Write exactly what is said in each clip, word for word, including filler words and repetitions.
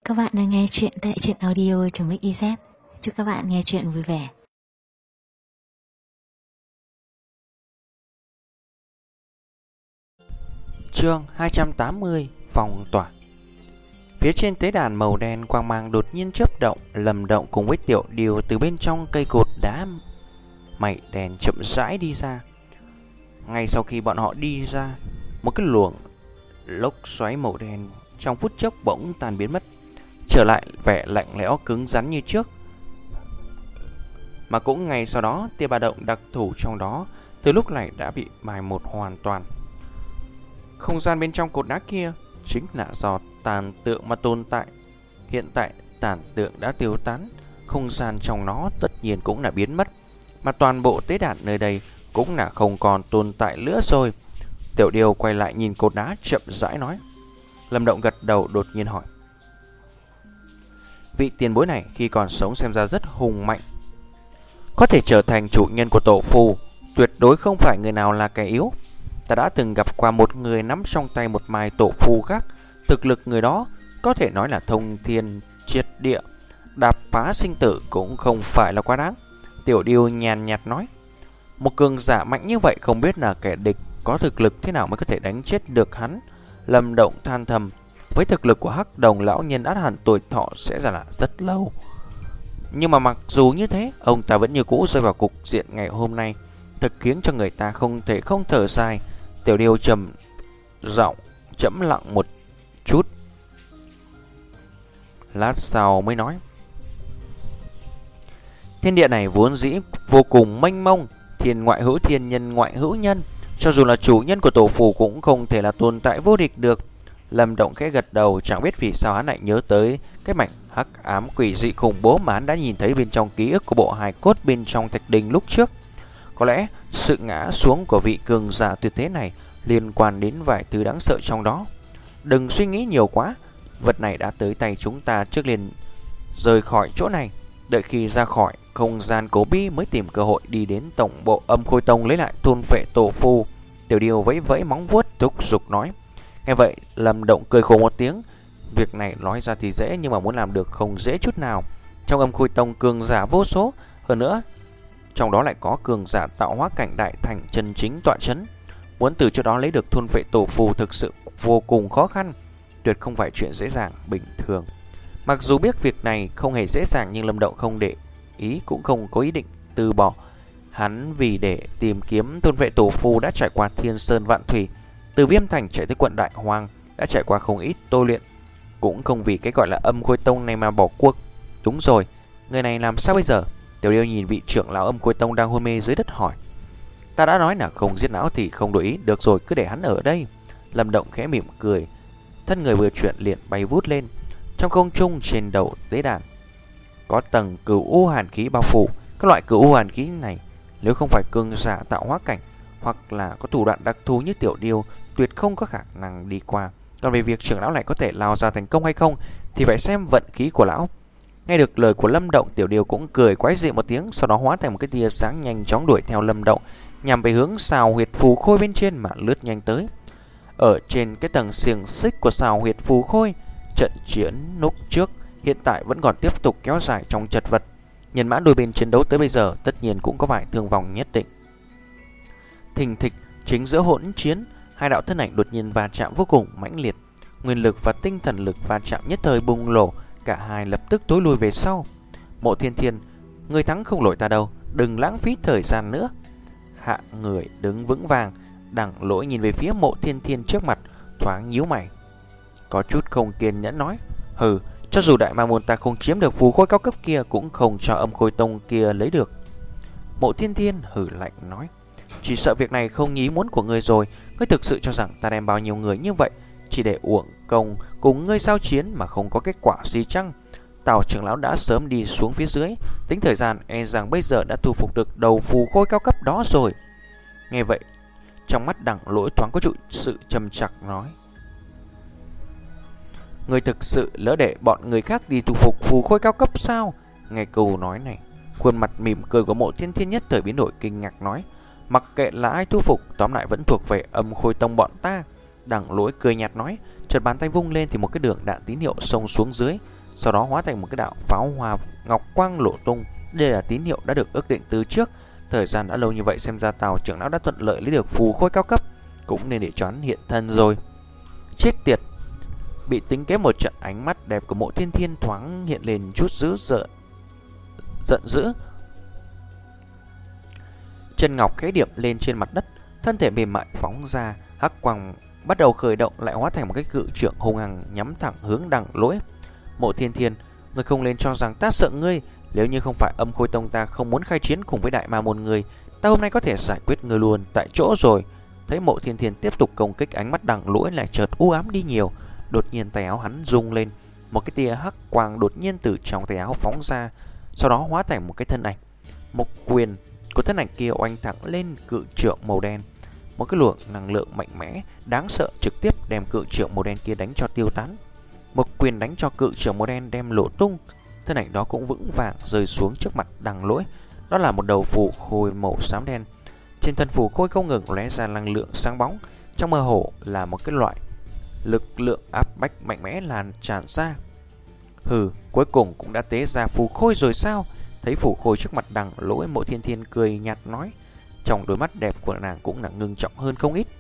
Các bạn đang nghe chuyện tại truyện audio.mixyz. Chúc các bạn nghe chuyện vui vẻ. Chương hai trăm tám mươi. Phong tỏa. Phía trên tế đàn màu đen quang mang đột nhiên chớp động. Lâm Động cùng với Tiểu Điều từ bên trong cây cột đá mây đen chậm rãi đi ra. Ngay sau khi bọn họ đi ra, một cái luồng lốc xoáy màu đen trong phút chốc bỗng tan biến mất, trở lại vẻ lạnh lẽo cứng rắn như trước. Mà cũng ngay sau đó, tia ba động đặc thù trong đó từ lúc này đã bị mài một hoàn toàn. Không gian bên trong cột đá kia chính là do tàn tượng mà tồn tại. Hiện tại tàn tượng đã tiêu tán, không gian trong nó tất nhiên cũng là biến mất, mà toàn bộ tế đàn nơi đây cũng là không còn tồn tại nữa rồi. Tiểu Điều quay lại nhìn cột đá chậm rãi nói. Lâm Động gật đầu đột nhiên hỏi: vị tiền bối này khi còn sống xem ra rất hùng mạnh, có thể trở thành chủ nhân của tổ phù, tuyệt đối không phải người nào là kẻ yếu. Ta đã từng gặp qua một người nắm trong tay một mai tổ phù khác, thực lực người đó có thể nói là thông thiên triệt địa, đạp phá sinh tử cũng không phải là quá đáng. Tiểu Điều nhàn nhạt nói: một cường giả mạnh như vậy không biết là kẻ địch có thực lực thế nào mới có thể đánh chết được hắn. Lâm Động than thầm, với thực lực của Hắc Đồng lão nhân ắt hẳn tuổi thọ sẽ ra là rất lâu. Nhưng mà mặc dù như thế, ông ta vẫn như cũ rơi vào cục diện ngày hôm nay, thật khiến cho người ta không thể không thở dài. Tiểu Điều trầm giọng chẫm lặng một chút, lát sau mới nói: thiên địa này vốn dĩ vô cùng mênh mông, thiên ngoại hữu thiên, nhân ngoại hữu nhân, cho dù là chủ nhân của tổ phù cũng không thể là tồn tại vô địch được. Lâm Động khẽ gật đầu, chẳng biết vì sao hắn lại nhớ tới cái mảnh hắc ám quỷ dị khủng bố mà hắn đã nhìn thấy bên trong ký ức của bộ hài cốt bên trong thạch đình lúc trước. Có lẽ sự ngã xuống của vị cường giả tuyệt thế này liên quan đến vài thứ đáng sợ trong đó. Đừng suy nghĩ nhiều quá, vật này đã tới tay chúng ta, trước liền rời khỏi chỗ này, đợi khi ra khỏi không gian cố bí mới tìm cơ hội đi đến tổng bộ Âm Khôi Tông lấy lại thôn phệ tổ phù. Tiểu Điều vẫy vẫy móng vuốt thúc giục nói. Nghe vậy Lâm Động cười khổ một tiếng. Việc này nói ra thì dễ, nhưng mà muốn làm được không dễ chút nào. Trong Âm Khôi Tông cường giả vô số, hơn nữa trong đó lại có cường giả tạo hóa cảnh đại thành chân chính tọa chấn. Muốn từ chỗ đó lấy được thôn phệ tổ phù thực sự vô cùng khó khăn, tuyệt không phải chuyện dễ dàng bình thường. Mặc dù biết việc này không hề dễ dàng, nhưng Lâm Động không để ý, cũng không có ý định từ bỏ. Hắn vì để tìm kiếm thôn phệ tổ phù đã trải qua thiên sơn vạn thủy, từ Viêm Thành chạy tới quận Đại Hoang, đã trải qua không ít tôi luyện, cũng không vì cái gọi là Âm Khôi Tông này mà bỏ cuộc. Đúng rồi, người này làm sao bây giờ? Tiểu Điêu nhìn vị trưởng lão Âm Khôi Tông đang hôn mê dưới đất hỏi. Ta đã nói là không giết não thì không đổi ý, được rồi, cứ để hắn ở đây. Lâm Động khẽ mỉm cười, thân người vừa chuyển liền bay vút lên. Trong không trung trên đầu tế đàn có tầng cửu u hàn khí bao phủ. Các loại cửu u hàn khí này nếu không phải cường giả tạo hóa cảnh hoặc là có thủ đoạn đặc thù như Tiểu Điêu, tuyệt không có khả năng đi qua. Còn về việc trưởng lão này có thể lao ra thành công hay không thì phải xem vận khí của lão. Nghe được lời của Lâm Động, Tiểu Điêu cũng cười quái dị một tiếng, sau đó hóa thành một cái tia sáng nhanh chóng đuổi theo Lâm Động, nhằm về hướng sào huyệt phù khôi bên trên mà lướt nhanh tới. Ở trên cái tầng xiềng xích của sào huyệt phù khôi, trận chiến lúc trước hiện tại vẫn còn tiếp tục kéo dài trong chật vật. Nhân mã đôi bên chiến đấu tới bây giờ tất nhiên cũng có vài thương vong nhất định. Thình thịch, chính giữa hỗn chiến, hai đạo thân ảnh đột nhiên va chạm vô cùng mãnh liệt. Nguyên lực và tinh thần lực va chạm nhất thời bùng nổ, cả hai lập tức tối lùi về sau. Mộ Thiên Thiên, người thắng không lỗi ta đâu, đừng lãng phí thời gian nữa. Hạ người đứng vững vàng, Đằng Lỗi nhìn về phía Mộ Thiên Thiên trước mặt, thoáng nhíu mày, có chút không kiên nhẫn nói: hừ, cho dù đại ma môn ta không chiếm được phù khôi cao cấp kia, cũng không cho Âm Khôi Tông kia lấy được. Mộ Thiên Thiên hừ lạnh nói: chỉ sợ việc này không ý muốn của ngươi rồi. Ngươi thực sự cho rằng ta đem bao nhiêu người như vậy chỉ để uổng công cùng ngươi giao chiến mà không có kết quả gì chăng? Tào trưởng lão đã sớm đi xuống phía dưới, tính thời gian e rằng bây giờ đã thu phục được đầu phù khôi cao cấp đó rồi. Nghe vậy, trong mắt Đằng Lỗi thoáng có chút sự trầm trặc nói: ngươi thực sự lỡ để bọn người khác đi thu phục phù khôi cao cấp sao? Nghe câu nói này, khuôn mặt mỉm cười của Mộ Thiên Thiên nhất thời biến đổi, kinh ngạc nói: mặc kệ là ai thu phục, tóm lại vẫn thuộc về Âm Khôi Tông bọn ta. Đằng Lỗi cười nhạt nói, chợt bàn tay vung lên thì một cái đường đạn tín hiệu xông xuống dưới, sau đó hóa thành một cái đạo pháo hoa ngọc quang lộ tung. Đây là tín hiệu đã được ước định từ trước. Thời gian đã lâu như vậy, xem ra Tào trưởng lão đã thuận lợi lấy được phù khôi cao cấp, cũng nên để cho hắn hiện thân rồi. Chết tiệt! Bị tính kế một trận, ánh mắt đẹp của Mộ Thiên Thiên thoáng hiện lên chút dữ dợn, giận dữ. Chân ngọc khẽ điểm lên trên mặt đất, thân thể mềm mại phóng ra, hắc quang bắt đầu khởi động, lại hóa thành một cái cự trượng hung hăng nhắm thẳng hướng Đằng Lỗi. Mộ Thiên Thiên, ngươi không nên cho rằng ta sợ ngươi. Nếu như không phải Âm Khôi Tông ta không muốn khai chiến cùng với Đại Ma môn ngươi, ta hôm nay có thể giải quyết ngươi luôn tại chỗ rồi. Thấy Mộ Thiên Thiên tiếp tục công kích, ánh mắt Đằng Lỗi lại chợt u ám đi nhiều. Đột nhiên tay áo hắn rung lên, một cái tia hắc quang đột nhiên từ trong tay áo phóng ra, sau đó hóa thành một cái thân ảnh. Một quyền của thân ảnh kia oanh thẳng lên cự trượng màu đen. Một cái luồng năng lượng mạnh mẽ đáng sợ trực tiếp đem cự trượng màu đen kia đánh cho tiêu tán. Một quyền đánh cho cự trượng màu đen đem lộ tung. Thân ảnh đó cũng vững vàng rơi xuống trước mặt Đằng Lỗi. Đó là một đầu phù khôi màu xám đen. Trên thân phù khôi không ngừng lóe ra năng lượng sáng bóng, trong mơ hồ là một cái loại lực lượng áp bách mạnh mẽ lan tràn ra. Hừ, cuối cùng cũng đã tế ra phù khôi rồi sao? Thấy phù khôi trước mặt Đằng Lỗi, Mộ Thiên Thiên cười nhạt nói. Trong đôi mắt đẹp của nàng cũng là ngưng trọng hơn không ít.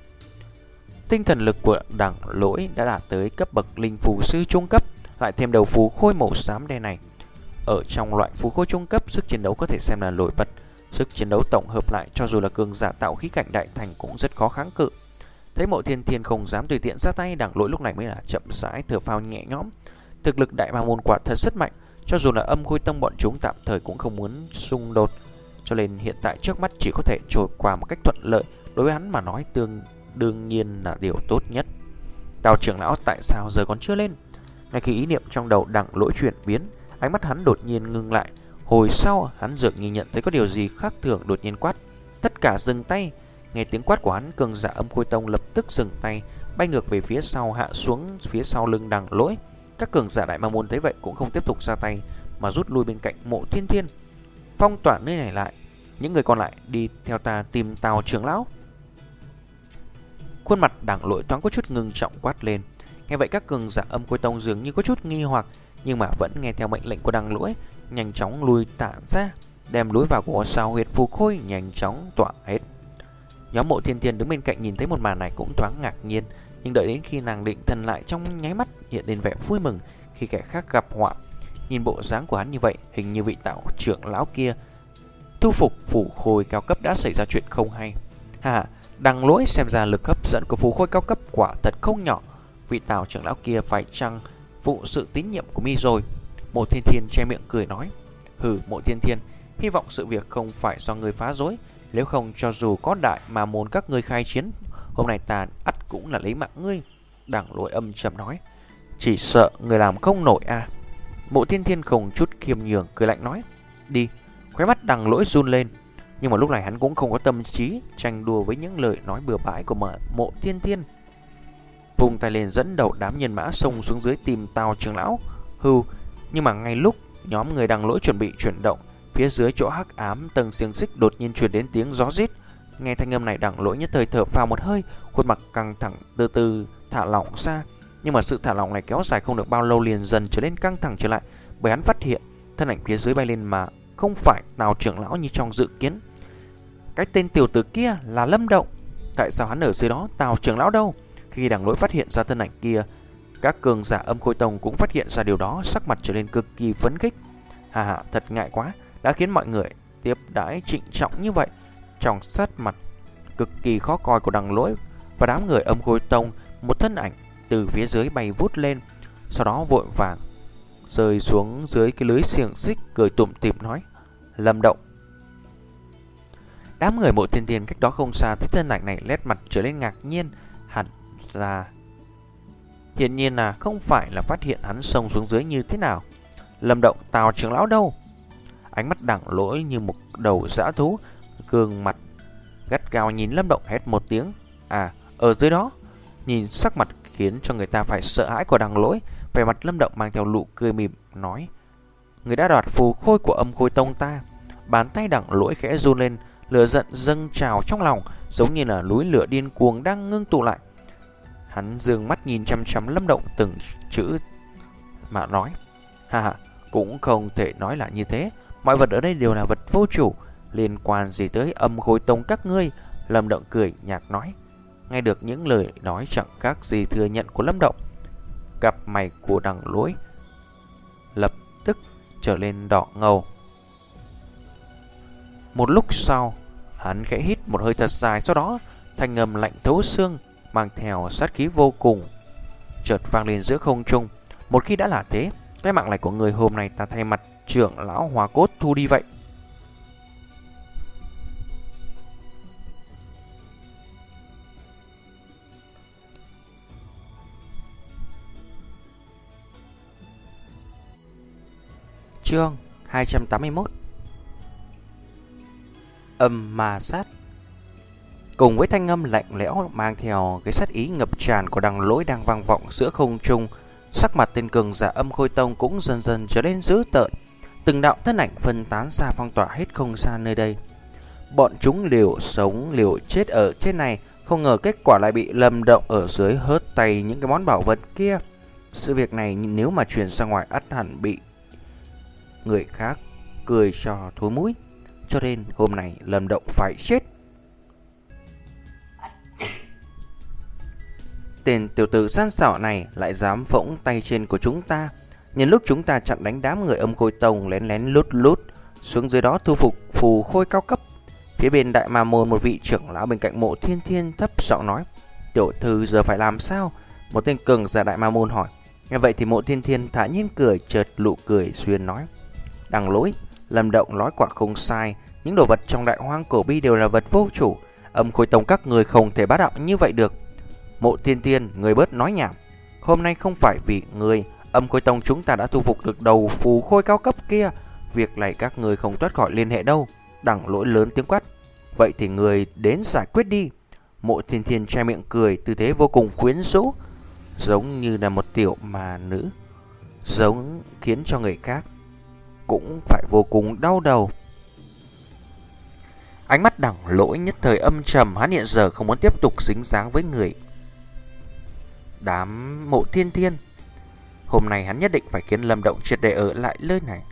Tinh thần lực của Đằng Lỗi đã đạt tới cấp bậc linh phù sư trung cấp, lại thêm đầu phù khôi màu xám đen này. Ở trong loại phù khôi trung cấp, sức chiến đấu có thể xem là nổi bật. Sức chiến đấu tổng hợp lại, cho dù là cường giả tạo khí cảnh đại thành cũng rất khó kháng cự. Thấy Mộ Thiên Thiên không dám tùy tiện ra tay, Đằng Lỗi lúc này mới là chậm rãi thở phào nhẹ nhõm. Thực lực Đại Ma môn quả thật rất mạnh, cho dù là Âm Khôi Tông bọn chúng tạm thời cũng không muốn xung đột, cho nên hiện tại trước mắt chỉ có thể trôi qua một cách thuận lợi. Đối với hắn mà nói, tương đương nhiên là điều tốt nhất. Tào trưởng lão tại sao giờ còn chưa lên? Ngay khi ý niệm trong đầu Đằng Lỗi chuyển biến, ánh mắt hắn đột nhiên ngưng lại. Hồi sau hắn dường như nhận thấy có điều gì khác thường, đột nhiên quát: tất cả dừng tay! Nghe tiếng quát của hắn, cường giả Âm Khôi Tông lập tức dừng tay, bay ngược về phía sau, hạ xuống phía sau lưng Đằng Lỗi. Các cường giả Đại Ma môn thấy vậy cũng không tiếp tục ra tay, mà rút lui bên cạnh Mộ Thiên Thiên. Phong tỏa nơi này lại, những người còn lại đi theo ta tìm Tào trưởng lão. Khuôn mặt Đằng Lỗi thoáng có chút ngưng trọng quát lên. Nghe vậy các cường giả Âm Khôi Tông dường như có chút nghi hoặc, nhưng mà vẫn nghe theo mệnh lệnh của Đằng Lỗi, nhanh chóng lui tản ra, đem lối vào của sao huyệt phù khôi nhanh chóng tỏa hết. Nhóm Mộ Thiên Thiên đứng bên cạnh nhìn thấy một màn này cũng thoáng ngạc nhiên, nhưng đợi đến khi nàng định thần lại, trong nháy mắt hiện lên vẻ vui mừng khi kẻ khác gặp họa. Nhìn bộ dáng của hắn như vậy, hình như vị Tào trưởng lão kia thu phục phù khôi cao cấp đã xảy ra chuyện không hay. Hà, Đằng Lỗi xem ra lực hấp dẫn của phù khôi cao cấp quả thật không nhỏ. Vị Tào trưởng lão kia phải chăng phụ sự tín nhiệm của mi rồi? Mộ Thiên Thiên che miệng cười nói. Hừ, Mộ Thiên Thiên, hy vọng sự việc không phải do người phá rối. Nếu không, cho dù có Đại Ma môn các ngươi khai chiến, hôm nay ta ắt cũng là lấy mạng ngươi. Đằng Lỗi âm trầm nói. Chỉ sợ người làm không nổi à? Mộ Thiên Thiên không chút khiêm nhường cười lạnh nói. Đi. Khóe mắt Đằng Lỗi run lên, nhưng mà lúc này hắn cũng không có tâm trí tranh đua với những lời nói bừa bãi của Mộ Thiên Thiên. Vùng tay lên dẫn đầu đám nhân mã xông xuống dưới tìm Tào trưởng lão. Hưu, nhưng mà ngay lúc nhóm người Đằng Lỗi chuẩn bị chuyển động, phía dưới chỗ hắc ám tầng xiềng xích đột nhiên truyền đến tiếng gió rít. Nghe thanh âm này, Đằng Lỗi nhất thời thở phào một hơi, khuôn mặt căng thẳng từ từ thả lỏng ra. Nhưng mà sự thả lỏng này kéo dài không được bao lâu liền dần trở nên căng thẳng trở lại, bởi hắn phát hiện thân ảnh phía dưới bay lên mà không phải Tào trưởng lão như trong dự kiến. Cái tên tiểu tử kia là Lâm Động. Tại sao hắn ở dưới đó? Tào trưởng lão đâu? Khi Đằng Lỗi phát hiện ra thân ảnh kia, các cường giả Âm Khôi Tông cũng phát hiện ra điều đó, sắc mặt trở nên cực kỳ phấn khích. Hà hà, thật ngại quá, đã khiến mọi người tiếp đãi trịnh trọng như vậy. Trong sát mặt cực kỳ khó coi của Đằng Lỗi và đám người Âm Khôi Tông, một thân ảnh từ phía dưới bay vút lên, sau đó vội vàng rơi xuống dưới cái lưới xiềng xích, cười tủm tỉm nói: Lâm Động. Đám người Mộ Thiên Thiên cách đó không xa thấy thân ảnh này, nét mặt trở nên ngạc nhiên. Hẳn ra hiển nhiên là không phải là phát hiện hắn xông xuống dưới như thế nào. Lâm Động, Tào trưởng lão đâu? Ánh mắt Đằng Lỗi như một đầu dã thú, gương mặt gắt gao nhìn Lâm Động hét một tiếng. À, ở dưới đó. Nhìn sắc mặt khiến cho người ta phải sợ hãi của Đằng Lỗi, vẻ mặt Lâm Động mang theo nụ cười mỉm nói: người đã đoạt phù khôi của Âm Khôi Tông ta. Bàn tay Đằng Lỗi khẽ run lên, lửa giận dâng trào trong lòng, giống như là núi lửa điên cuồng đang ngưng tụ lại. Hắn dường mắt nhìn chăm chăm Lâm Động từng chữ mà nói: Ha ha, cũng không thể nói là như thế. Mọi vật ở đây đều là vật vô chủ, liên quan gì tới Âm Khôi Tông các ngươi? Lâm Động cười nhạt nói. Nghe được những lời nói chẳng khác gì thừa nhận của Lâm Động, cặp mày của Đằng Lỗi lập tức trở lên đỏ ngầu. Một lúc sau, hắn khẽ hít một hơi thật dài, sau đó thanh âm lạnh thấu xương mang theo sát khí vô cùng chợt vang lên giữa không trung. Một khi đã là thế, cái mạng này của người hôm nay ta thay mặt trưởng lão Hoa Cốt thu đi vậy. Chương hai trăm tám mươi mốt. Âm ma sát. Cùng với thanh âm lạnh lẽo mang theo cái sát ý ngập tràn của Đằng Lỗi đang vang vọng giữa không trung, sắc mặt tên cường giả Âm Khôi Tông cũng dần dần trở nên dữ tợn. Từng đạo thân ảnh phân tán ra phong tỏa hết không gian nơi đây. Bọn chúng liều sống liều chết ở trên này, không ngờ kết quả lại bị Lâm Động ở dưới hớt tay những cái món bảo vật kia. Sự việc này nếu mà truyền ra ngoài ắt hẳn bị người khác cười cho thối mũi. Cho nên hôm nay Lâm Động phải chết. Tên tiểu tử san xảo này lại dám phỗng tay trên của chúng ta. Nhân lúc chúng ta chặn đánh đám người Âm Khôi Tông lén lén lút lút xuống dưới đó thu phục phù khôi cao cấp. Phía bên Đại Ma Môn, một vị trưởng lão bên cạnh Mộ Thiên Thiên thấp giọng nói: "Tiểu thư giờ phải làm sao?" Một tên cường giả Đại Ma Môn hỏi. Nghe vậy thì Mộ Thiên Thiên thả nhiên cười, chợt nụ cười xuyên nói: "Đằng Lỗi, Lâm Động nói quả không sai, những đồ vật trong Đại Hoang Cổ Bi đều là vật vô chủ, Âm Khôi Tông các người không thể bá đạo như vậy được." Mộ Thiên Thiên, người bớt nói nhảm. Hôm nay không phải vì người, Âm Khôi Tông chúng ta đã thu phục được đầu phù khôi cao cấp kia. Việc này các người không thoát khỏi liên hệ đâu. Đằng Lỗi lớn tiếng quát: "Vậy thì người đến giải quyết đi." Mộ Thiên Thiên che miệng cười, tư thế vô cùng quyến rũ, giống như là một tiểu mà nữ, giống khiến cho người khác cũng phải vô cùng đau đầu. Ánh mắt Đằng Lỗi nhất thời âm trầm, hắn hiện giờ không muốn tiếp tục dính dáng với người đám Mộ Thiên Thiên. Hôm nay hắn nhất định phải khiến Lâm Động triệt để ở lại nơi này.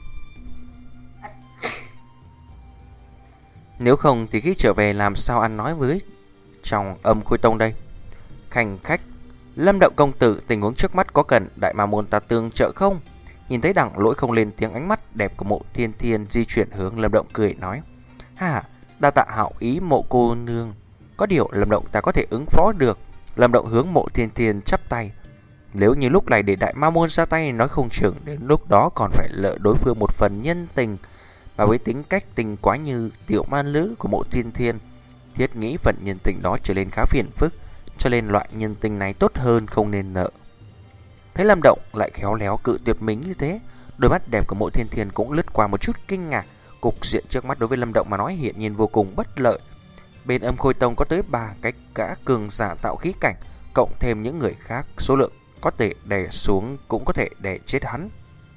Nếu không thì khi trở về làm sao ăn nói với trong Âm Khôi Tông đây? Khanh khách, Lâm Động công tử, tình huống trước mắt có cần Đại Ma Môn ta tương trợ không? Nhìn thấy Đằng Lỗi không lên tiếng, ánh mắt đẹp của Mộ Thiên Thiên di chuyển hướng Lâm Động, cười nói: "Ha, đa tạ hảo ý Mộ cô nương. Có điều Lâm Động ta có thể ứng phó được." Lâm Động hướng Mộ Thiên Thiên chắp tay. Nếu như lúc này để Đại Ma Môn ra tay, nói không chừng đến lúc đó còn phải nợ đối phương một phần nhân tình. Và với tính cách tình quá như tiểu man lữ của Mộ Thiên Thiên, thiết nghĩ phần nhân tình đó trở nên khá phiền phức, cho nên loại nhân tình này tốt hơn không nên nợ. Thấy Lâm Động lại khéo léo cự tuyệt mình như thế, đôi mắt đẹp của Mộ Thiên Thiên cũng lướt qua một chút kinh ngạc. Cục diện trước mắt đối với Lâm Động mà nói hiện nhiên vô cùng bất lợi. Bên Âm Khôi Tông có tới ba cái gã cường giả tạo khí cảnh, cộng thêm những người khác, số lượng có thể đè xuống cũng có thể đè chết hắn.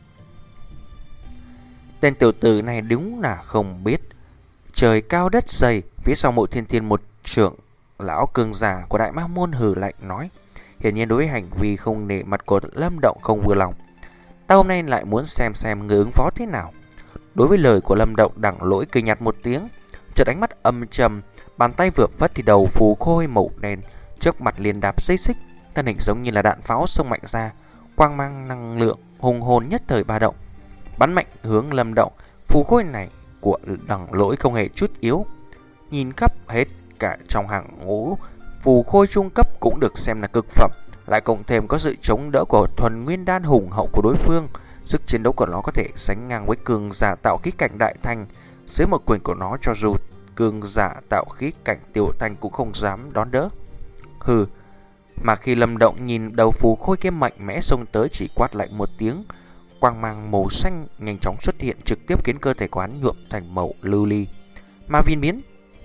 Tên tiểu tử này đúng là không biết trời cao đất dày. Phía sau Mộ Thiên Thiên, một trưởng lão cường giả của Đại Ma Môn hừ lạnh nói, hiển nhiên đối với hành vi không nể mặt của Lâm Động không vừa lòng. Ta hôm nay lại muốn xem xem người ứng phó thế nào. Đối với lời của Lâm Động, Đằng Lỗi cười nhạt một tiếng, chợt ánh mắt âm trầm, bàn tay vừa phất thì đầu phù khôi màu đen trước mặt liền đạp dây xích, thân hình giống như là đạn pháo xông mạnh ra, quang mang năng lượng hùng hồn nhất thời ba động, bắn mạnh hướng Lâm Động. Phù khôi này của Đằng Lỗi không hề chút yếu, nhìn khắp hết cả trong hàng ngũ phù khôi trung cấp cũng được xem là cực phẩm, lại cộng thêm có sự chống đỡ của thuần nguyên đan hùng hậu của đối phương, sức chiến đấu của nó có thể sánh ngang với cường giả tạo khí cảnh Đại Thành. Dưới một quyền của nó, cho dù cường giả tạo khí cảnh Tiểu Thành cũng không dám đón đỡ. Hừ. Mà khi Lâm Động nhìn đầu phù khôi kia mạnh mẽ xông tới, chỉ quát lạnh một tiếng, quang mang màu xanh nhanh chóng xuất hiện, trực tiếp khiến cơ thể quán nhuộm thành màu lưu ly ma viên biến.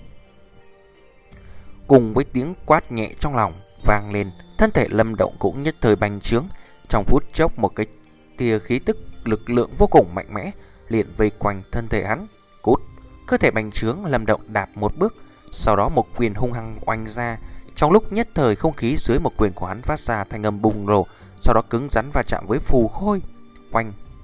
Cùng với tiếng quát nhẹ trong lòng vang lên, thân thể Lâm Động cũng nhất thời bành trướng. Trong phút chốc, một cái tia khí tức lực lượng vô cùng mạnh mẽ liền vây quanh thân thể hắn. Cút. Cơ thể bành trướng, Lâm Động đạp một bước, sau đó một quyền hung hăng oanh ra. Trong lúc nhất thời, không khí dưới một quyền của hắn phát ra thanh âm bùng nổ, sau đó cứng rắn va chạm với phù khôi. Oanh.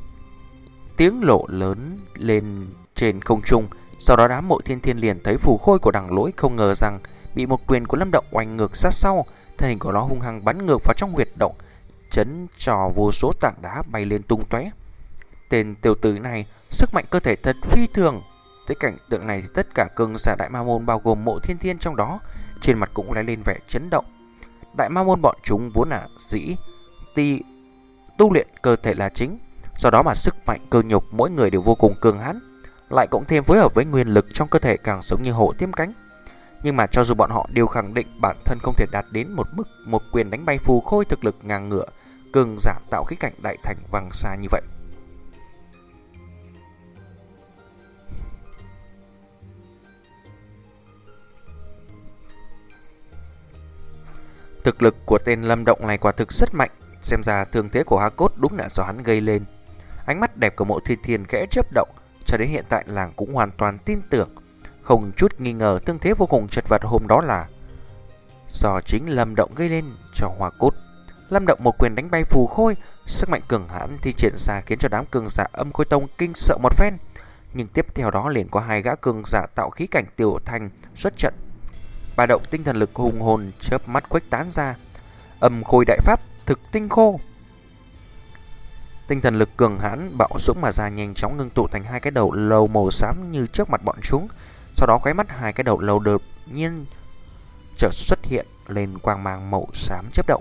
tiếng lộ lớn lên trên không trung. Sau đó đám Mộ Thiên Thiên liền thấy phù khôi của Đằng Lỗi không ngờ rằng bị một quyền của Lâm Động oanh ngược sát sau, thân hình của nó hung hăng bắn ngược vào trong huyệt động, chấn cho vô số tảng đá bay lên tung tóe. Tên tiểu tử này sức mạnh cơ thể thật phi thường. Tới cảnh tượng này thì tất cả cường giả Đại Ma Môn bao gồm Mộ Thiên Thiên trong đó, trên mặt cũng lóe lên vẻ chấn động. Đại Ma Môn bọn chúng vốn là dĩ ti tu luyện cơ thể là chính, do đó mà sức mạnh cơ nhục mỗi người đều vô cùng cường hãn, lại cộng thêm phối hợp với nguyên lực trong cơ thể càng giống như hổ tiêm cánh. Nhưng mà cho dù bọn họ đều khẳng định bản thân không thể đạt đến một mức một quyền đánh bay phù khôi thực lực ngang ngửa cường giả tạo khí cảnh đại thành vằng xa như vậy. Thực lực của tên Lâm Động này quả thực rất mạnh, xem ra thương thế của Hà Cốt đúng là do hắn gây lên. Ánh mắt đẹp của Mộ Thiên Thiên khẽ chớp động, cho đến hiện tại làng cũng hoàn toàn tin tưởng, không chút nghi ngờ thương thế vô cùng chật vật hôm đó là do chính Lâm Động gây lên cho Hoa Cốt. Lâm Động một quyền đánh bay phù khôi, sức mạnh cường hãn thi triển ra khiến cho đám cường giả Âm Khôi Tông kinh sợ một phen. Nhưng tiếp theo đó liền có hai gã cường giả tạo khí cảnh tiểu thành xuất trận. Ba động tinh thần lực hùng hồn chớp mắt khuếch tán ra. Âm Khôi Đại Pháp Thực Tinh Khô. Tinh thần lực cường hãn bạo dũng mà ra, nhanh chóng ngưng tụ thành hai cái đầu lâu màu xám như trước mặt bọn chúng. Sau đó khóe mắt hai cái đầu lâu đột nhiên chợt xuất hiện lên quang mang màu xám chớp động.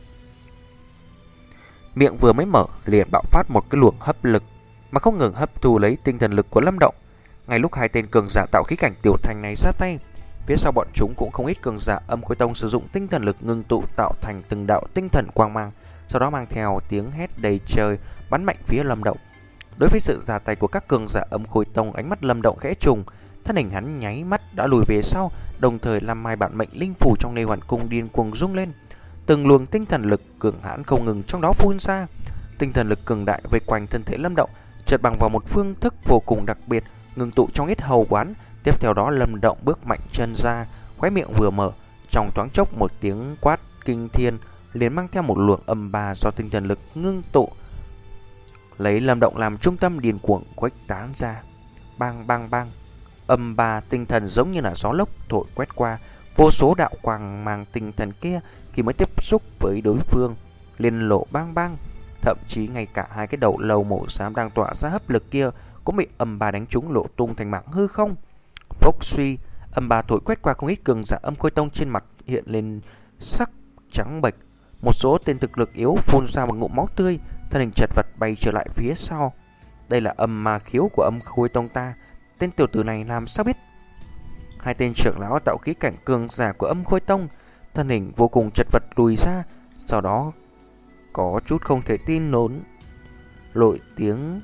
Miệng vừa mới mở liền bạo phát một cái luồng hấp lực mà không ngừng hấp thu lấy tinh thần lực của Lâm Động. Ngay lúc hai tên cường giả tạo khí cảnh tiểu thành này ra tay, phía sau bọn chúng cũng không ít cường giả Âm Khôi Tông sử dụng tinh thần lực ngưng tụ tạo thành từng đạo tinh thần quang mang, sau đó mang theo tiếng hét đầy trời bắn mạnh phía Lâm Động. Đối với sự ra tay của các cường giả Âm Khôi Tông, ánh mắt Lâm Động khẽ trùng, thân hình hắn nháy mắt đã lùi về sau, đồng thời làm mai bản mệnh linh phủ trong Nê Hoàn Cung điên cuồng rung lên. Từng luồng tinh thần lực cường hãn không ngừng trong đó phun ra, tinh thần lực cường đại vây quanh thân thể Lâm Động, chợt bằng vào một phương thức vô cùng đặc biệt ngưng tụ trong yết hầu quán. Tiếp theo đó Lâm Động bước mạnh chân ra, khóe miệng vừa mở, trong thoáng chốc một tiếng quát kinh thiên liền mang theo một luồng âm ba do tinh thần lực ngưng tụ, lấy Lâm Động làm trung tâm điên cuồng khuếch tán ra. Bang bang bang, âm ba tinh thần giống như là gió lốc thổi quét qua, vô số đạo quang mang tinh thần kia khi mới tiếp xúc với đối phương liên lộ bang bang, thậm chí ngay cả hai cái đầu lâu màu xám đang tỏa ra hấp lực kia cũng bị âm ba đánh trúng, lộ tung thành mảng hư không. Phốc suy, âm ba thổi quét qua không ít cường giả Âm Khôi Tông, trên mặt hiện lên sắc trắng bệch. Một số tên thực lực yếu phun ra một ngụm máu tươi, thân hình chật vật bay trở lại phía sau. Đây là âm ma khiếu của Âm Khôi Tông ta, tên tiểu tử này làm sao biết? Hai tên trưởng lão tạo khí cảnh cường giả của Âm Khôi Tông, thân hình vô cùng chật vật lùi ra, sau đó có chút không thể tin nổi lội tiếng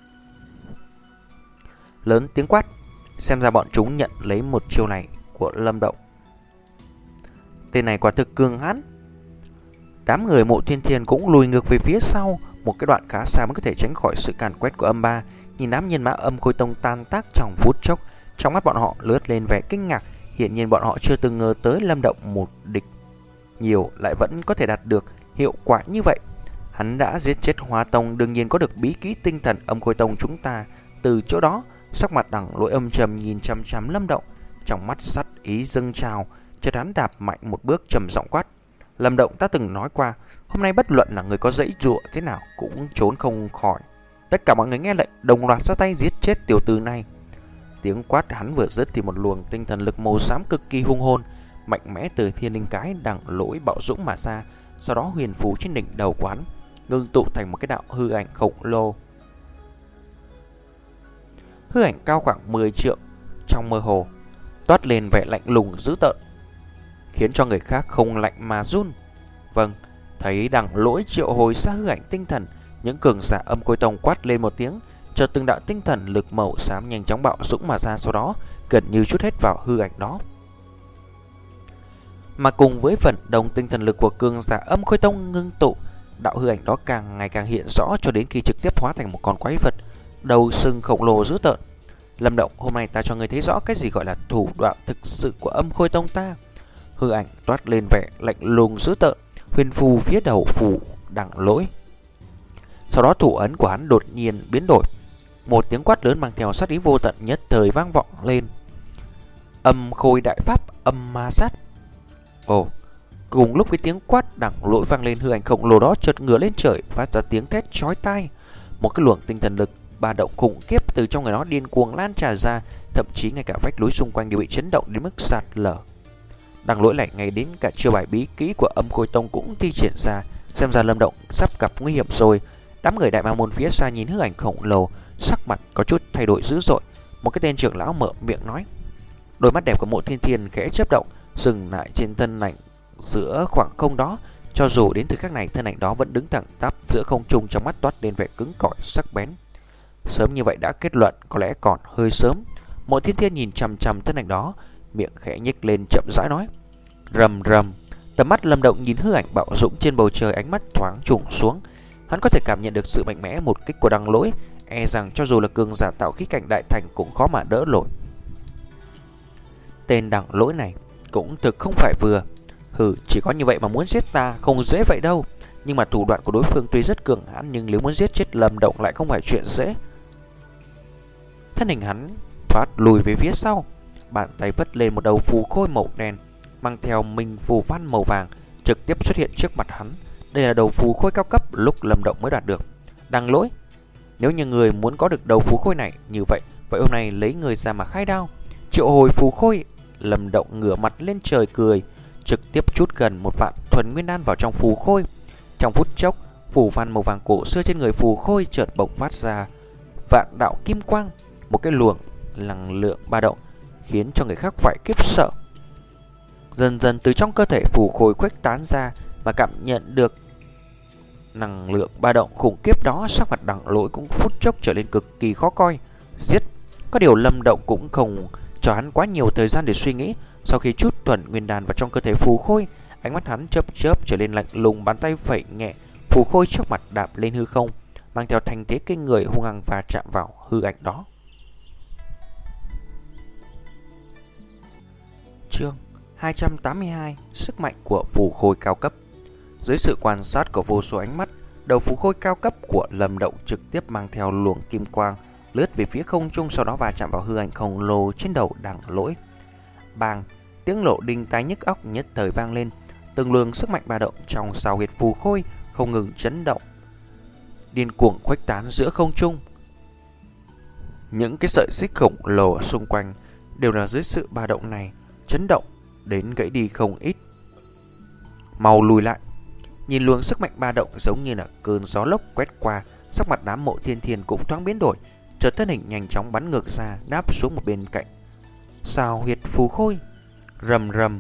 lớn tiếng quát. Xem ra bọn chúng nhận lấy một chiêu này của Lâm Động. Tên này quả thực cường hãn. Đám người Mộ Thiên Thiên cũng lùi ngược về phía sau một cái đoạn khá xa mới có thể tránh khỏi sự càn quét của âm ba. Nhìn đám nhân mã Âm Khôi Tông tan tác trong phút chốc, trong mắt bọn họ lướt lên vẻ kinh ngạc. Hiển nhiên bọn họ chưa từng ngờ tới Lâm Động một địch nhiều lại vẫn có thể đạt được hiệu quả như vậy. Hắn đã giết chết Hoa Tông, đương nhiên có được bí kỹ tinh thần Âm Khôi Tông chúng ta. Từ chỗ đó, sắc mặt Đằng Lỗi âm trầm nhìn chăm chăm Lâm Động, trong mắt sắt ý dâng trào, chợt hắn đạp mạnh một bước trầm giọng quát: Lâm Động, ta từng nói qua, hôm nay bất luận là người có dãy dụa thế nào cũng trốn không khỏi. Tất cả mọi người nghe lệnh đồng loạt ra tay giết chết tiểu tử này. Tiếng quát hắn vừa dứt thì một luồng tinh thần lực màu xám cực kỳ hung hồn mạnh mẽ từ thiên linh cái Đằng Lỗi bạo dũng mà ra, sau đó huyền phù trên đỉnh đầu của hắn ngưng tụ thành một cái đạo hư ảnh khổng lồ. Hư ảnh cao khoảng mười trượng, trong mơ hồ toát lên vẻ lạnh lùng dữ tợn, khiến cho người khác không lạnh mà run. Vâng, thấy Đằng Lỗi triệu hồi ra hư ảnh tinh thần, những cường giả Âm Khôi Tông quát lên một tiếng, chợt từng đạo tinh thần lực màu xám nhanh chóng bạo dũng mà ra, sau đó gần như trút hết vào hư ảnh đó. Mà cùng với phần đồng tinh thần lực của cường giả Âm Khôi Tông ngưng tụ, đạo hư ảnh đó càng ngày càng hiện rõ, cho đến khi trực tiếp hóa thành một con quái vật đầu sừng khổng lồ dữ tợn. Lâm Động, hôm nay ta cho ngươi thấy rõ cái gì gọi là thủ đoạn thực sự của Âm Khôi Tông ta. Hư ảnh toát lên vẻ lạnh lùng dữ tợn, huyền phù phía đầu phủ Đằng Lỗi. Sau đó thủ ấn của hắn đột nhiên biến đổi, Một tiếng quát lớn mang theo sát ý vô tận nhất thời vang vọng lên. Âm khôi đại pháp, âm ma sát. Ồ, cùng lúc với tiếng quát đẳng lỗi vang lên, hư ảnh khổng lồ đó chợt ngửa lên trời, phát ra tiếng thét chói tai. Một cái luồng tinh thần lực ba động khủng khiếp từ trong người nó điên cuồng lan tràn ra, thậm chí ngay cả vách núi xung quanh đều bị chấn động đến mức sạt lở. Đằng lỗi lại ngay đến cả chiêu bài bí kỹ của Âm Khôi Tông cũng thi triển ra, xem ra Lâm Động sắp gặp nguy hiểm rồi. Đám người đại ma môn phía xa nhìn hư ảnh khổng lồ, sắc mặt có chút thay đổi dữ dội. Một cái tên trưởng lão mở miệng nói. Đôi mắt đẹp của Mộ Thiên Thiên khẽ chớp động, dừng lại trên thân ảnh giữa khoảng không đó. Cho dù đến thời khắc này, thân ảnh đó vẫn đứng thẳng tắp giữa không trung, trong mắt toát lên vẻ cứng cỏi sắc bén. Sớm như vậy đã kết luận có lẽ còn hơi sớm. Mộ Thiên Thiên nhìn chằm chằm thân ảnh đó, miệng khẽ nhếch lên chậm rãi nói. Rầm rầm. Tầm mắt Lâm Động nhìn hư ảnh bạo dũng trên bầu trời, ánh mắt thoáng trùng xuống. Hắn có thể cảm nhận được sự mạnh mẽ một kích của đằng lỗi, e rằng cho dù là cường giả tạo khí cảnh đại thành cũng khó mà đỡ nổi. Tên đằng lỗi này cũng thực không phải vừa. Hừ, chỉ có như vậy mà muốn giết ta không dễ vậy đâu. Nhưng mà thủ đoạn của đối phương tuy rất cường hãn, nhưng nếu muốn giết chết Lâm Động lại không phải chuyện dễ. Thân hình hắn thoát lùi về phía sau, bàn tay vất lên một đầu phù khôi màu đen mang theo minh phù văn màu vàng, trực tiếp xuất hiện trước mặt hắn. Đây là đầu phù khôi cao cấp lúc Lâm Động mới đạt được. Đằng lỗi, nếu như người muốn có được đầu phù khôi này như vậy, vậy hôm nay lấy người ra mà khai đao. Triệu hồi phù khôi. Lâm Động ngửa mặt lên trời cười, trực tiếp chút gần một vạn thuần nguyên đan vào trong phù khôi. Trong phút chốc, phù văn màu vàng cổ xưa trên người phù khôi chợt bộc phát ra vạn đạo kim quang, một cái luồng năng lượng ba động khiến cho người khác phải khiếp sợ. Dần dần từ trong cơ thể phù khôi khuếch tán ra, mà cảm nhận được năng lượng ba động khủng khiếp đó, sắc mặt đằng lỗi cũng phút chốc trở nên cực kỳ khó coi. Giết. Có điều Lâm Động cũng không cho hắn quá nhiều thời gian để suy nghĩ. Sau khi chút thuần nguyên đan vào trong cơ thể phù khôi, ánh mắt hắn chớp chớp trở nên lạnh lùng, bàn tay vẩy nhẹ, phù khôi trước mặt đạp lên hư không, mang theo thành thế kinh người hung hăng và chạm vào hư ảnh đó. Chương hai trăm tám mươi hai. Sức mạnh của phù khôi cao cấp. Dưới sự quan sát của vô số ánh mắt, đầu phù khôi cao cấp của Lâm Động trực tiếp mang theo luồng kim quang lướt về phía không trung, sau đó va chạm vào hư ảnh khổng lồ trên đầu đằng lỗi. Bang, tiếng lộ đinh tai nhức óc nhất thời vang lên, từng luồng sức mạnh ba động trong sao huyệt phù khôi không ngừng chấn động, điên cuồng khuếch tán giữa không trung. Những cái sợi xích khổng lồ xung quanh đều là dưới sự ba động này chấn động đến gãy đi không ít. Mau lùi lại. Nhìn luồng sức mạnh ba động giống như là cơn gió lốc quét qua, sắc mặt đám Mộ Thiên Thiên cũng thoáng biến đổi, chợt thân hình nhanh chóng bắn ngược ra, đáp xuống một bên cạnh sao huyệt phù khôi. Rầm rầm.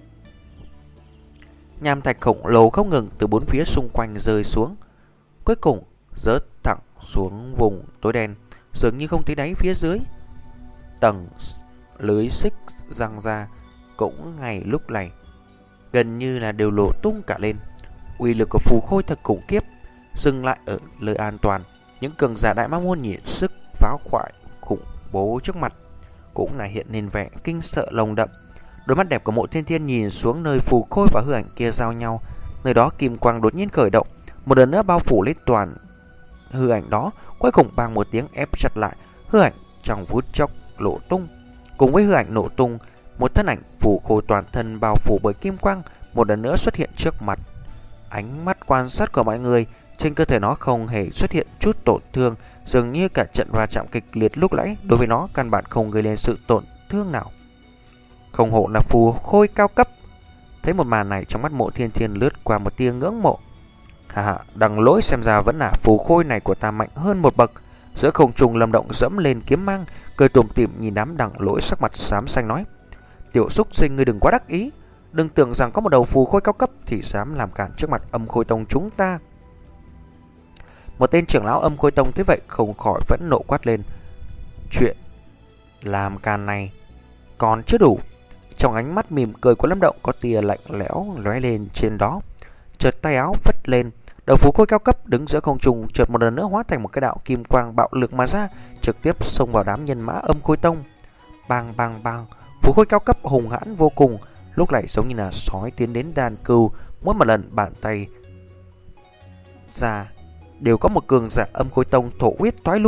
Nham thạch khổng lồ không ngừng từ bốn phía xung quanh rơi xuống, cuối cùng rớt thẳng xuống vùng tối đen, dường như không thấy đáy phía dưới. Tầng lưới xích răng ra cũng ngay lúc này gần như là đều lộ tung cả lên. Uy lực của phù khôi thật khủng khiếp. Dừng lại ở nơi an toàn, những cường giả đại ma môn nhìn sức phá hoại khủng bố trước mặt cũng là hiện lên vẻ kinh sợ lồng đậm. Đôi mắt đẹp của Mộ Thiên Thiên nhìn xuống nơi phù khôi và hư ảnh kia giao nhau, nơi đó kim quang đột nhiên khởi động, một lần nữa bao phủ lên toàn hư ảnh đó, cuối cùng bang một tiếng ép chặt lại hư ảnh, trong phút chốc nổ tung. Cùng với hư ảnh nổ tung, một thân ảnh phù khôi toàn thân bao phủ bởi kim quang một lần nữa xuất hiện trước mặt. Ánh mắt quan sát của mọi người, trên cơ thể nó không hề xuất hiện chút tổn thương, dường như cả trận va chạm kịch liệt lúc nãy đối với nó căn bản không gây lên sự tổn thương nào. Không hổ là phù khôi cao cấp. Thấy một màn này, trong mắt Mộ Thiên Thiên lướt qua một tia ngưỡng mộ. Hà hà, đằng lỗi xem ra vẫn là phù khôi này của ta mạnh hơn một bậc. Giữa không trung Lâm Động dẫm lên kiếm mang, cười tủm tỉm nhìn đám đằng lỗi sắc mặt xám xanh nói: Tiểu xúc sinh, ngươi đừng quá đắc ý, đừng tưởng rằng có một đầu phù khôi cao cấp thì dám làm cản trước mặt Âm Khôi Tông chúng ta. Một tên trưởng lão Âm Khôi Tông thế vậy không khỏi vẫn nộ quát lên: Chuyện làm càn này còn chưa đủ. Trong ánh mắt mỉm cười của Lâm Động có tia lạnh lẽo lóe lên trên đó. Chợt tay áo vất lên, đầu phù khôi cao cấp đứng giữa không trung chợt một lần nữa hóa thành một cái đạo kim quang bạo lực mà ra, trực tiếp xông vào đám nhân mã Âm Khôi Tông. Bang bang bang, phù khôi cao cấp hùng hãn vô cùng, lúc này giống như là sói tiến đến đàn cừu, mỗi một lần bàn tay ra đều có một cường giả Âm Khôi Tông thổ huyết thoái lui.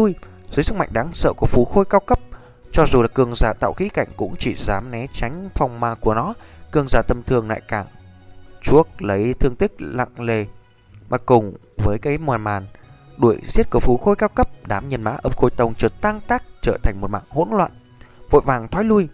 Dưới sức mạnh đáng sợ của phù khôi cao cấp, cho dù là cường giả tạo khí cảnh cũng chỉ dám né tránh phong ma của nó, cường giả tầm thường lại càng chuốc lấy thương tích nặng nề. Mà cùng với cái màn màn đuổi giết của phù khôi cao cấp, đám nhân mã Âm Khôi Tông chợt tăng tác trở thành một mảng hỗn loạn, vội vàng thoái lui.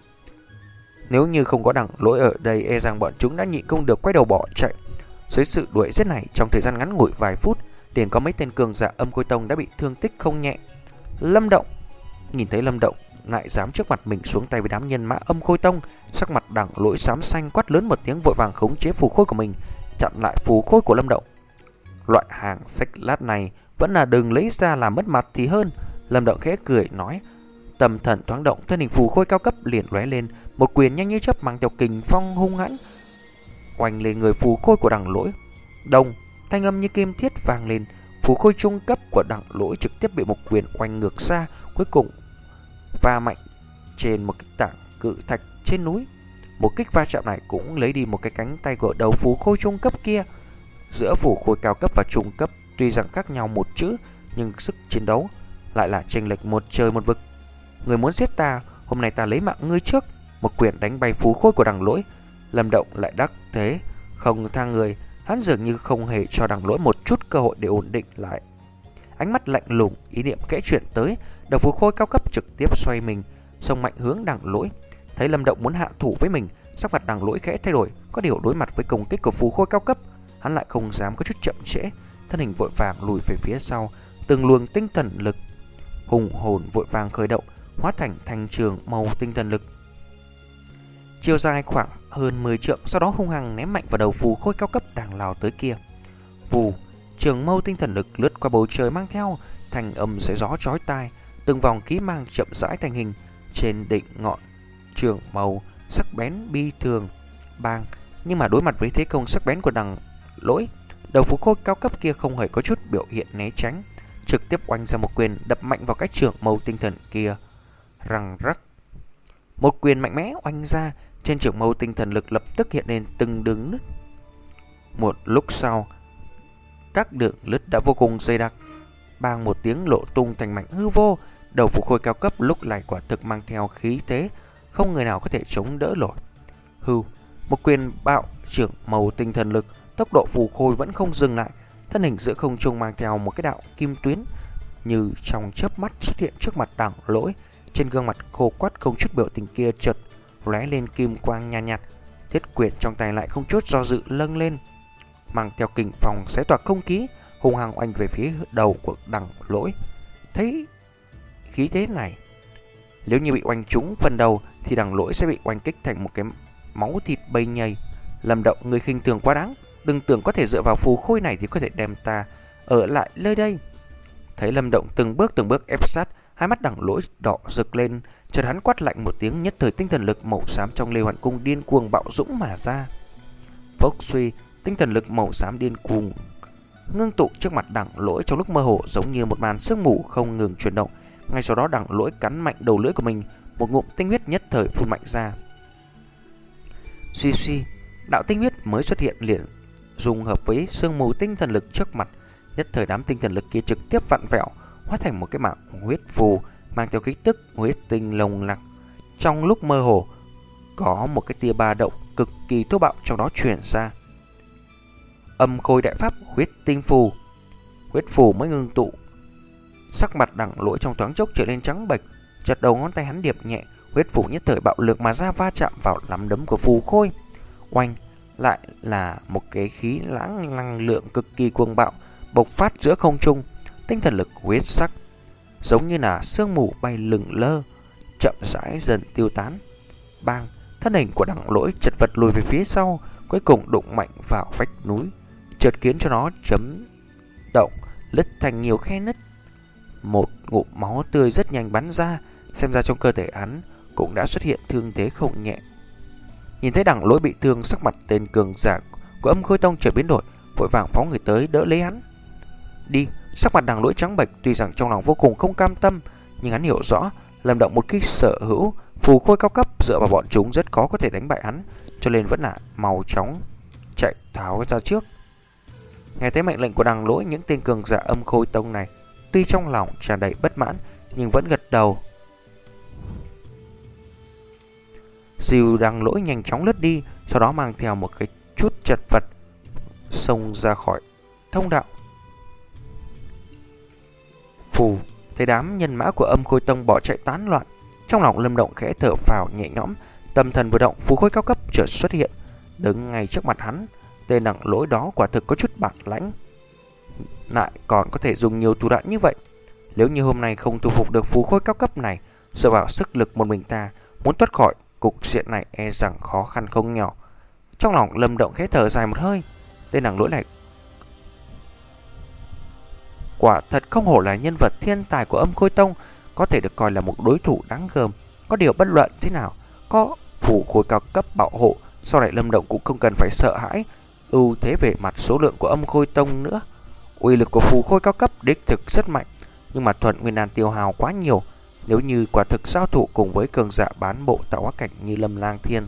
Nếu như không có Đằng Lỗi ở đây, e rằng bọn chúng đã nhịn không được quay đầu bỏ chạy. Dưới sự đuổi giết này, trong thời gian ngắn ngủi vài phút, liền có mấy tên cường giả Âm Khôi Tông đã bị thương tích không nhẹ. Lâm Động nhìn thấy Lâm Động lại dám trước mặt mình xuống tay với đám nhân mã Âm Khôi Tông, sắc mặt Đằng Lỗi xám xanh, quát lớn một tiếng, vội vàng khống chế phù khôi của mình chặn lại phù khôi của Lâm Động. Loại hàng sách lát này vẫn là đừng lấy ra làm mất mặt thì hơn. Lâm Động khẽ cười nói, tâm thần thoáng động, thân hình phù khôi cao cấp liền lóe lên, một quyền nhanh như chớp mang theo kình phong hung hãn oanh lên người phù khôi của Đằng Lỗi. Đồng, thanh âm như kim thiết vang lên, phù khôi trung cấp của Đằng Lỗi trực tiếp bị một quyền oanh ngược xa, cuối cùng va mạnh trên một cái tảng cự thạch trên núi. Một kích va chạm này cũng lấy đi một cái cánh tay của đầu phù khôi trung cấp kia. Giữa phù khôi cao cấp và trung cấp tuy rằng khác nhau một chữ, nhưng sức chiến đấu lại là chênh lệch một trời một vực. Người muốn giết ta, hôm nay ta lấy mạng ngươi trước. Một quyền đánh bay phù khôi của Đằng Lỗi. Lâm Động lại đắc thế không tha người, hắn dường như không hề cho Đằng Lỗi một chút cơ hội để ổn định lại. Ánh mắt lạnh lùng, ý niệm kẽ chuyển tới, đầu phù khôi cao cấp trực tiếp xoay mình, xông mạnh hướng Đằng Lỗi. Thấy Lâm Động muốn hạ thủ với mình, sắc mặt Đằng Lỗi khẽ thay đổi, có điều đối mặt với công kích của phù khôi cao cấp, hắn lại không dám có chút chậm trễ, thân hình vội vàng lùi về phía sau, từng luồng tinh thần lực hùng hồn vội vàng khởi động, hóa thành thanh trường màu tinh thần lực. Chiều dài khoảng hơn mười trượng, sau đó hung hăng ném mạnh vào đầu phù khôi cao cấp đang lao tới kia. Vù, trường mâu tinh thần lực lướt qua bầu trời mang theo thành âm xé gió chói tai, từng vòng khí mang chậm rãi thành hình trên đỉnh ngọn trường mâu sắc bén bi thường. Bang, nhưng mà đối mặt với thế công sắc bén của Đằng Lỗi, đầu phù khôi cao cấp kia không hề có chút biểu hiện né tránh, trực tiếp oanh ra một quyền đập mạnh vào cái trường mâu tinh thần kia. Răng rắc, một quyền mạnh mẽ oanh ra, trên trường mâu tinh thần lực lập tức hiện lên từng đường nứt. Một lúc sau, các đường nứt đã vô cùng dày đặc, bang một tiếng lộ tung thành mảnh hư vô. Đầu phù khôi cao cấp lúc này quả thực mang theo khí thế không người nào có thể chống đỡ nổi. Hư, một quyền bạo trưởng màu tinh thần lực, tốc độ phù khôi vẫn không dừng lại, thân hình giữa không trung mang theo một cái đạo kim tuyến như trong chớp mắt xuất hiện trước mặt Đằng Lỗi. Trên gương mặt khô quắt không chút biểu tình kia chợt lóe lên kim quang nhàn nhạt, nhạt. Thiết quyền trong tay lại không chút do dự lâng lên, mang theo kình phong xé toạc không khí, hung hăng oanh về phía đầu của Đằng Lỗi. Thấy khí thế này, nếu như bị oanh trúng phần đầu thì Đằng Lỗi sẽ bị oanh kích thành một cái máu thịt bay nhầy. Lâm Động, người khinh thường quá đáng, đừng tưởng có thể dựa vào phù khôi này thì có thể đem ta ở lại nơi đây. Thấy Lâm Động từng bước từng bước ép sát, hai mắt Đằng Lỗi đỏ rực lên, chợt hắn quát lạnh một tiếng, nhất thời tinh thần lực màu xám trong Lê Hoàn Cung điên cuồng bạo dũng mà ra. Phốc suy, tinh thần lực màu xám điên cuồng ngưng tụ trước mặt Đằng Lỗi trong lúc mơ hồ, giống như một màn sương mù không ngừng chuyển động. Ngay sau đó Đằng Lỗi cắn mạnh đầu lưỡi của mình, một ngụm tinh huyết nhất thời phun mạnh ra. Suy suy, đạo tinh huyết mới xuất hiện liền dung hợp với sương mù tinh thần lực trước mặt, nhất thời đám tinh thần lực kia trực tiếp vặn vẹo, hóa thành một cái mảng huyết phù mang theo kích tức huyết tinh lồng lặc. Trong lúc mơ hồ, có một cái tia ba động cực kỳ thô bạo trong đó truyền ra. Âm khôi đại pháp huyết tinh phù. Huyết phù mới ngưng tụ, sắc mặt Đằng Lỗi trong thoáng chốc trở nên trắng bệch, chợt đầu ngón tay hắn điệp nhẹ, huyết phù nhất thời bạo lực mà ra va chạm vào nắm đấm của phù khôi. Oanh, lại là một cái khí lãng năng lượng cực kỳ cuồng bạo bộc phát giữa không trung, tinh thần lực huyết sắc giống như là sương mù bay lửng lơ, chậm rãi dần tiêu tán. Bang, thân hình của Đằng Lỗi chật vật lùi về phía sau, cuối cùng đụng mạnh vào vách núi, chợt khiến cho nó chấm động, lứt thành nhiều khe nứt. Một ngụm máu tươi rất nhanh bắn ra, xem ra trong cơ thể hắn cũng đã xuất hiện thương thế không nhẹ. Nhìn thấy Đằng Lỗi bị thương, sắc mặt tên cường giả của Âm Khôi Tông chợt biến đổi, vội vàng phóng người tới đỡ lấy hắn. Đi, sắc mặt Đằng Lỗi trắng bệch, tuy rằng trong lòng vô cùng không cam tâm, nhưng hắn hiểu rõ, Lâm Động một khi sở hữu phù khôi cao cấp, dựa vào bọn chúng rất khó có thể đánh bại hắn, cho nên vẫn là mau chóng chạy tháo ra trước. Nghe thấy mệnh lệnh của Đằng Lỗi, những tên cường giả Âm Khôi Tông này tuy trong lòng tràn đầy bất mãn, nhưng vẫn gật đầu. Diêu Đăng Lỗi nhanh chóng lướt đi, sau đó mang theo một cái chút chật vật xông ra khỏi thông đạo. Phù, thấy đám nhân mã của Âm Khôi Tông bỏ chạy tán loạn, trong lòng Lâm Động khẽ thở phào nhẹ nhõm, tâm thần vừa động, phù khôi cao cấp chợt xuất hiện, đứng ngay trước mặt hắn. Tên Đăng Lỗi đó quả thực có chút bản lãnh, lại còn có thể dùng nhiều thủ đoạn như vậy. Nếu như hôm nay không thu phục được phù khôi cao cấp này, dựa vào sức lực một mình ta, muốn thoát khỏi cục diện này e rằng khó khăn không nhỏ. Trong lòng Lâm Động khẽ thở dài một hơi. Tên Đăng Lỗi này quả thật không hổ là nhân vật thiên tài của Âm Khôi Tông, có thể được coi là một đối thủ đáng gờm. Có điều bất luận thế nào, có phù khôi cao cấp bảo hộ, sau này Lâm Động cũng không cần phải sợ hãi ưu thế về mặt số lượng của Âm Khôi Tông nữa. Uy lực của phù khôi cao cấp đích thực rất mạnh, nhưng mà thuận nguyên đan tiêu hao quá nhiều. Nếu như quả thực giao thủ cùng với cường giả bán bộ tạo hóa cảnh như Lâm Lang Thiên,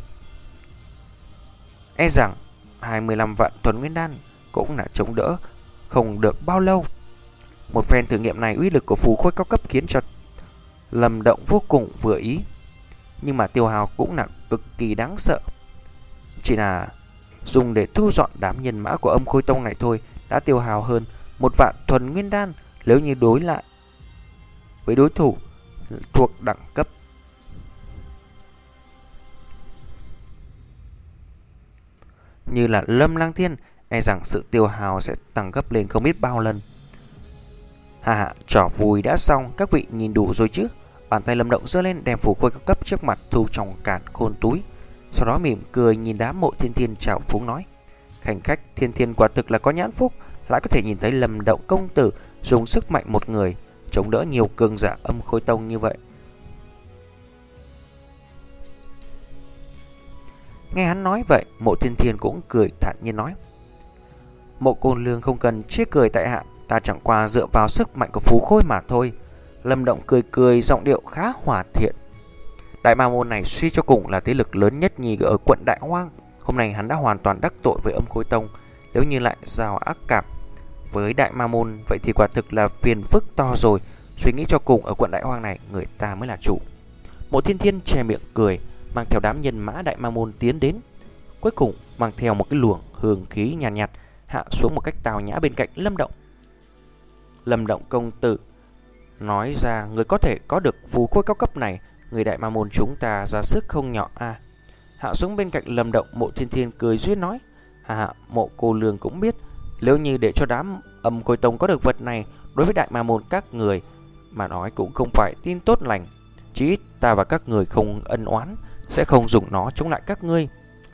e rằng hai mươi lăm vạn thuần nguyên đan cũng là chống đỡ không được bao lâu. Một phen thử nghiệm này, uy lực của phù khôi cao cấp khiến cho Lâm Động vô cùng vừa ý, nhưng mà tiêu hao cũng là cực kỳ đáng sợ. Chỉ là dùng để thu dọn đám nhân mã của Âm Khôi Tông này thôi đã tiêu hao hơn một vạn thuần nguyên đan. Nếu như đối lại với đối thủ thuộc đẳng cấp như là Lâm Lang Thiên, e rằng sự tiêu hao sẽ tăng gấp lên không biết bao lần. Hà hà, trò vui đã xong, các vị nhìn đủ rồi chứ? Bàn tay Lâm Động giơ lên, đem phù khôi cao cấp trước mặt thu trong càn khôn túi, sau đó mỉm cười nhìn đám Mộ Thiên Thiên chào phúng nói: Khanh khách Thiên Thiên quả thực là có nhãn phúc, lại có thể nhìn thấy Lâm Động công tử dùng sức mạnh một người chống đỡ nhiều cường giả Âm Khôi Tông như vậy. Nghe hắn nói vậy, Mộ Thiên Thiên cũng cười thản nhiên nói: Mộ Côn Lương không cần chê cười tại hạ, ta chẳng qua dựa vào sức mạnh của phù khôi mà thôi. Lâm Động cười cười, giọng điệu khá hòa thiện. Đại Ma Môn này suy cho cùng là thế lực lớn nhất nhì ở quận Đại Hoang. Hôm nay hắn đã hoàn toàn đắc tội với Âm Khôi Tông, nếu như lại giao ác cảm với Đại Ma Môn, vậy thì quả thực là phiền phức to rồi. Suy nghĩ cho cùng, ở quận Đại Hoang này người ta mới là chủ. Mộ Thiên Thiên che miệng cười, mang theo đám nhân mã Đại Ma Môn tiến đến, cuối cùng mang theo một cái luồng hương khí nhàn nhạt, nhạt hạ xuống một cách tào nhã bên cạnh Lâm Động. Lâm Động công tử, nói ra người có thể có được phù khôi cao cấp này, người Đại Ma Môn chúng ta ra sức không nhỏ a. À. Hạ xuống bên cạnh Lâm Động, Mộ Thiên Thiên cười duyên nói: Hà hạ, Mộ cô lương cũng biết, nếu như để cho đám Âm Khôi Tông có được vật này, đối với Đại Ma Môn các người mà nói cũng không phải tin tốt lành. Chỉ ít ta và các người không ân oán, sẽ không dùng nó chống lại các ngươi.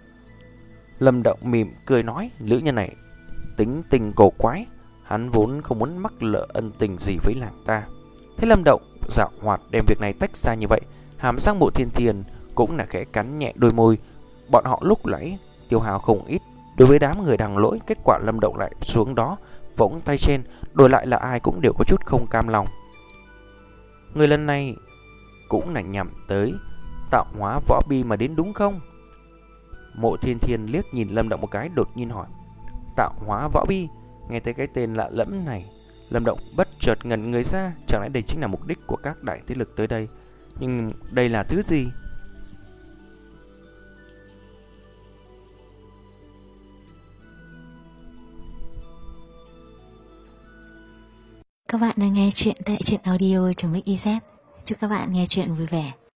Lâm Động mỉm cười nói: Lữ nhân này tính tình cổ quái, hắn vốn không muốn mắc lỡ ân tình gì với làng ta. Thế Lâm Động dạo hoạt đem việc này tách ra như vậy, hàm răng Mộ Thiên Thiên cũng là khẽ cắn nhẹ đôi môi. Bọn họ lúc nãy tiêu hao không ít đối với đám người Đăng Lỗi, kết quả Lâm Động lại xuống đó vỗng tay trên, đổi lại là ai cũng đều có chút không cam lòng. Người lần này cũng là nhằm tới tạo hóa võ bi mà đến đúng không? Mộ Thiên Thiên liếc nhìn Lâm Động một cái, đột nhiên hỏi: Tạo hóa võ bi? Nghe tới cái tên lạ lẫm này, Lâm Động bất chợt ngẩn người ra, chẳng lẽ đây chính là mục đích của các đại thế lực tới đây? Nhưng đây là thứ gì? Các bạn đang nghe chuyện tại truyện audio.mixyz. Chúc các bạn nghe chuyện vui vẻ.